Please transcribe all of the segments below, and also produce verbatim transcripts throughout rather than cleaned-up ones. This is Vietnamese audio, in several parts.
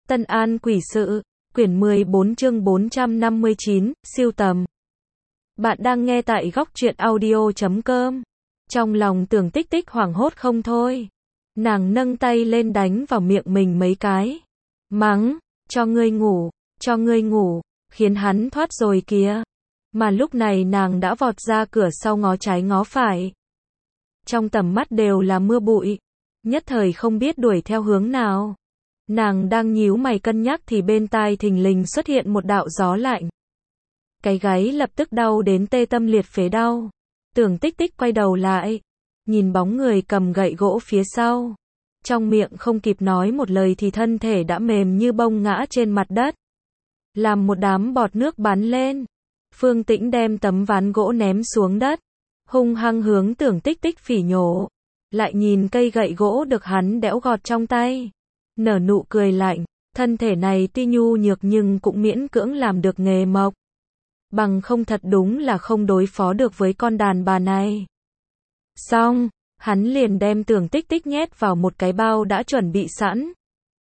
Tân An Quỷ Sự, quyển mười bốn chương bốn trăm năm mươi chín, siêu tầm. Bạn đang nghe tại góc truyện audio chấm com. Trong lòng Tưởng Tích Tích hoảng hốt không thôi. Nàng nâng tay lên đánh vào miệng mình mấy cái. Mắng, cho ngươi ngủ, cho ngươi ngủ, khiến hắn thoát rồi kìa. Mà lúc này nàng đã vọt ra cửa sau ngó trái ngó phải. Trong tầm mắt đều là mưa bụi. Nhất thời không biết đuổi theo hướng nào. Nàng đang nhíu mày cân nhắc thì bên tai thình lình xuất hiện một đạo gió lạnh. Cái gáy lập tức đau đến tê tâm liệt phế đau. Tưởng Tích Tích quay đầu lại, nhìn bóng người cầm gậy gỗ phía sau. Trong miệng không kịp nói một lời thì thân thể đã mềm như bông ngã trên mặt đất. Làm một đám bọt nước bắn lên. Phương Tĩnh đem tấm ván gỗ ném xuống đất, hung hăng hướng Tưởng Tích Tích phỉ nhổ. Lại nhìn cây gậy gỗ được hắn đẽo gọt trong tay, nở nụ cười lạnh, thân thể này tuy nhu nhược nhưng cũng miễn cưỡng làm được nghề mộc. Bằng không thật đúng là không đối phó được với con đàn bà này. Xong, hắn liền đem Tưởng Tích Tích nhét vào một cái bao đã chuẩn bị sẵn.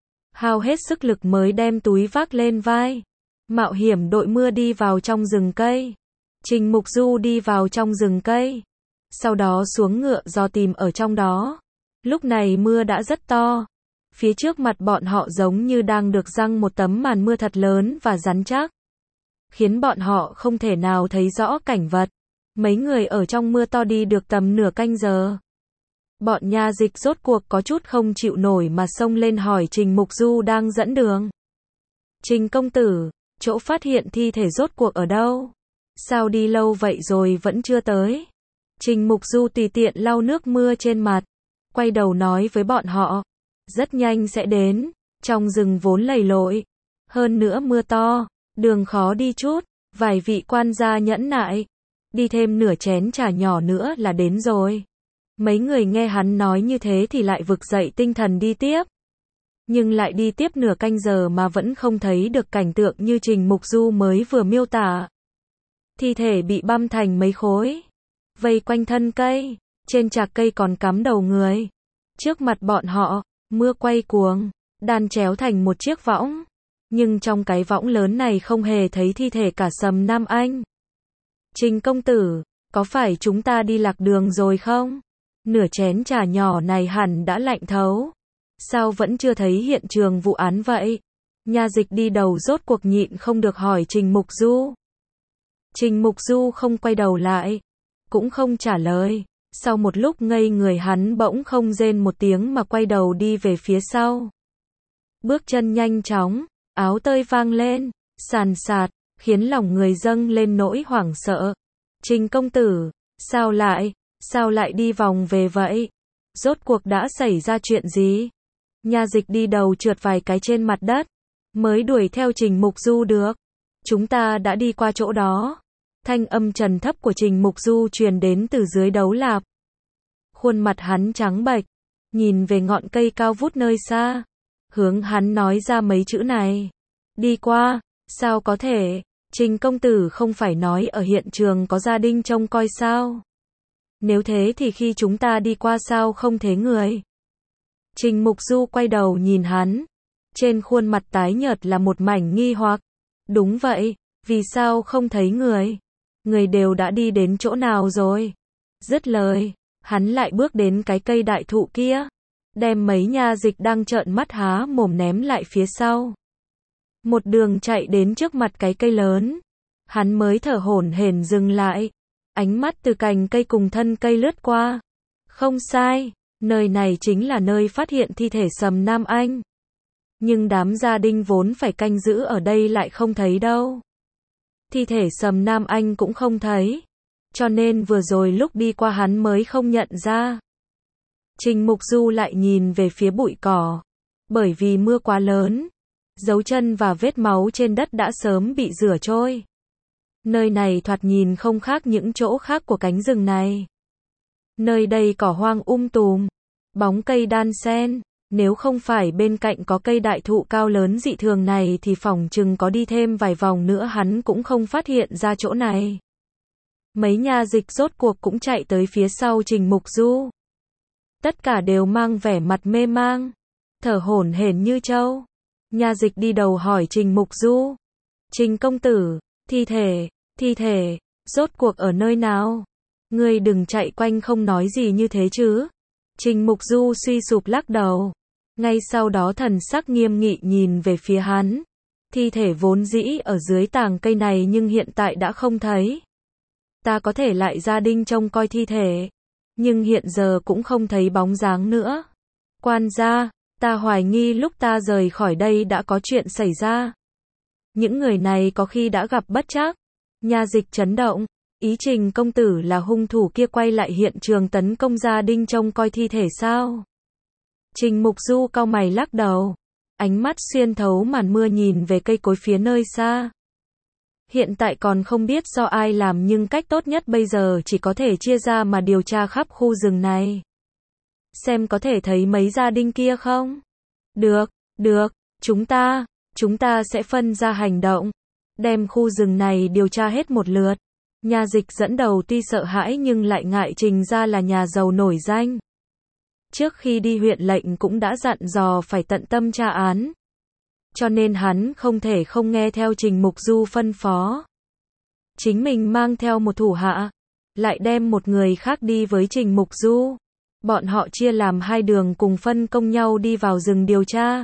Hao hết sức lực mới đem túi vác lên vai. Mạo hiểm đội mưa đi vào trong rừng cây. Trình Mục Du đi vào trong rừng cây. Sau đó xuống ngựa do tìm ở trong đó. Lúc này mưa đã rất to. Phía trước mặt bọn họ giống như đang được giăng một tấm màn mưa thật lớn và rắn chắc, khiến bọn họ không thể nào thấy rõ cảnh vật. Mấy người ở trong mưa to đi được tầm nửa canh giờ. Bọn nha dịch rốt cuộc có chút không chịu nổi mà xông lên hỏi Trình Mục Du đang dẫn đường. Trình công tử, chỗ phát hiện thi thể rốt cuộc ở đâu? Sao đi lâu vậy rồi vẫn chưa tới? Trình Mục Du tùy tiện lau nước mưa trên mặt, quay đầu nói với bọn họ, rất nhanh sẽ đến. Trong rừng vốn lầy lội, hơn nữa mưa to, đường khó đi chút, vài vị quan gia nhẫn nại, đi thêm nửa chén trà nhỏ nữa là đến rồi. Mấy người nghe hắn nói như thế thì lại vực dậy tinh thần đi tiếp. Nhưng lại đi tiếp nửa canh giờ mà vẫn không thấy được cảnh tượng như Trình Mục Du mới vừa miêu tả. Thi thể bị băm thành mấy khối, vây quanh thân cây, trên trạc cây còn cắm đầu người. Trước mặt bọn họ, mưa quay cuồng, đan chéo thành một chiếc võng. Nhưng trong cái võng lớn này không hề thấy thi thể cả Sầm Nam Anh. Trình công tử, có phải chúng ta đi lạc đường rồi không? Nửa chén trà nhỏ này hẳn đã lạnh thấu. Sao vẫn chưa thấy hiện trường vụ án vậy? Nha dịch đi đầu rốt cuộc nhịn không được hỏi Trình Mục Du. Trình Mục Du không quay đầu lại, cũng không trả lời. Sau một lúc ngây người hắn bỗng không rên một tiếng mà quay đầu đi về phía sau. Bước chân nhanh chóng, áo tơi vang lên, sàn sạt, khiến lòng người dâng lên nỗi hoảng sợ. Trình công tử, sao lại, sao lại đi vòng về vậy? Rốt cuộc đã xảy ra chuyện gì? Nha dịch đi đầu trượt vài cái trên mặt đất, mới đuổi theo Trình Mục Du được. Chúng ta đã đi qua chỗ đó. Thanh âm trầm thấp của Trình Mục Du truyền đến từ dưới đấu lạp. Khuôn mặt hắn trắng bệch, nhìn về ngọn cây cao vút nơi xa, hướng hắn nói ra mấy chữ này. Đi qua, sao có thể? Trình công tử không phải nói ở hiện trường có gia đình trông coi sao? Nếu thế thì khi chúng ta đi qua sao không thấy người? Trình Mục Du quay đầu nhìn hắn, trên khuôn mặt tái nhợt là một mảnh nghi hoặc. Đúng vậy, vì sao không thấy người? Người đều đã đi đến chỗ nào rồi? Dứt lời, hắn lại bước đến cái cây đại thụ kia, đem mấy nha dịch đang trợn mắt há mồm ném lại phía sau. Một đường chạy đến trước mặt cái cây lớn, hắn mới thở hổn hển dừng lại, ánh mắt từ cành cây cùng thân cây lướt qua. Không sai, nơi này chính là nơi phát hiện thi thể Sầm Nam Anh. Nhưng đám gia đình vốn phải canh giữ ở đây lại không thấy đâu. Thi thể Sầm Nam Anh cũng không thấy, cho nên vừa rồi lúc đi qua hắn mới không nhận ra. Trình Mục Du lại nhìn về phía bụi cỏ, bởi vì mưa quá lớn, dấu chân và vết máu trên đất đã sớm bị rửa trôi. Nơi này thoạt nhìn không khác những chỗ khác của cánh rừng này. Nơi đây cỏ hoang um tùm, bóng cây đan xen, nếu không phải bên cạnh có cây đại thụ cao lớn dị thường này thì phỏng chừng có đi thêm vài vòng nữa hắn cũng không phát hiện ra chỗ này. Mấy nha dịch rốt cuộc cũng chạy tới phía sau Trình Mục Du. Tất cả đều mang vẻ mặt mê mang, thở hổn hển như trâu. Nha dịch đi đầu hỏi Trình Mục Du. Trình công tử, thi thể, thi thể, rốt cuộc ở nơi nào? Ngươi đừng chạy quanh không nói gì như thế chứ. Trình Mục Du suy sụp lắc đầu. Ngay sau đó thần sắc nghiêm nghị nhìn về phía hắn. Thi thể vốn dĩ ở dưới tàng cây này nhưng hiện tại đã không thấy. Ta có thể lại gia đình trông coi thi thể, nhưng hiện giờ cũng không thấy bóng dáng nữa. Quan gia, ta hoài nghi lúc ta rời khỏi đây đã có chuyện xảy ra. Những người này có khi đã gặp bất trắc. Nha dịch chấn động, ý Trình công tử là hung thủ kia quay lại hiện trường tấn công gia đình trông coi thi thể sao? Trình Mục Du cau mày lắc đầu, ánh mắt xuyên thấu màn mưa nhìn về cây cối phía nơi xa. Hiện tại còn không biết do ai làm nhưng cách tốt nhất bây giờ chỉ có thể chia ra mà điều tra khắp khu rừng này. Xem có thể thấy mấy gia đình kia không? Được, được, chúng ta, chúng ta sẽ phân ra hành động, đem khu rừng này điều tra hết một lượt. Nha dịch dẫn đầu tuy sợ hãi nhưng lại ngại Trình gia là nhà giàu nổi danh. Trước khi đi huyện lệnh cũng đã dặn dò phải tận tâm tra án. Cho nên hắn không thể không nghe theo Trình Mục Du phân phó. Chính mình mang theo một thủ hạ, lại đem một người khác đi với Trình Mục Du. Bọn họ chia làm hai đường cùng phân công nhau đi vào rừng điều tra.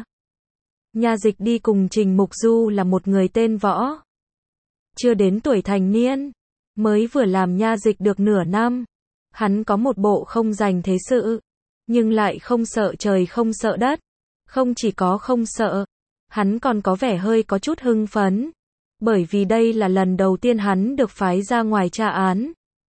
Nha dịch đi cùng Trình Mục Du là một người tên Võ. Chưa đến tuổi thành niên, mới vừa làm nha dịch được nửa năm. Hắn có một bộ không dành thế sự, nhưng lại không sợ trời không sợ đất. Không chỉ có không sợ, hắn còn có vẻ hơi có chút hưng phấn. Bởi vì đây là lần đầu tiên hắn được phái ra ngoài tra án.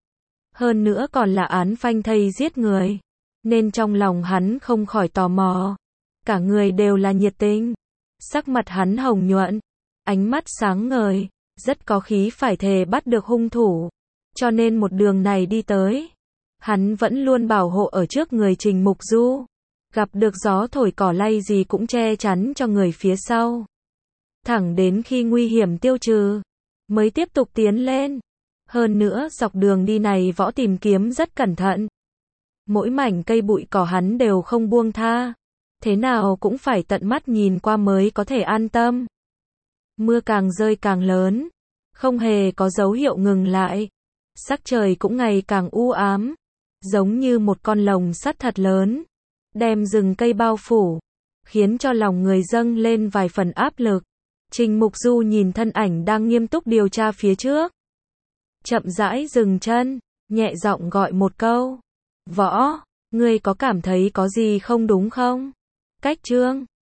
Hơn nữa còn là án phanh thây giết người. Nên trong lòng hắn không khỏi tò mò. Cả người đều là nhiệt tình. Sắc mặt hắn hồng nhuận, ánh mắt sáng ngời, rất có khí phải thề bắt được hung thủ. Cho nên một đường này đi tới, hắn vẫn luôn bảo hộ ở trước người Trình Mục Du. Gặp được gió thổi cỏ lay gì cũng che chắn cho người phía sau. Thẳng đến khi nguy hiểm tiêu trừ, mới tiếp tục tiến lên. Hơn nữa dọc đường đi này Võ tìm kiếm rất cẩn thận. Mỗi mảnh cây bụi cỏ hắn đều không buông tha. Thế nào cũng phải tận mắt nhìn qua mới có thể an tâm. Mưa càng rơi càng lớn, không hề có dấu hiệu ngừng lại. Sắc trời cũng ngày càng u ám, giống như một con lồng sắt thật lớn, đem rừng cây bao phủ, khiến cho lòng người dâng lên vài phần áp lực. Trình Mục Du nhìn thân ảnh đang nghiêm túc điều tra phía trước. Chậm rãi dừng chân, nhẹ giọng gọi một câu. Võ, ngươi có cảm thấy có gì không đúng không? Cách Trương,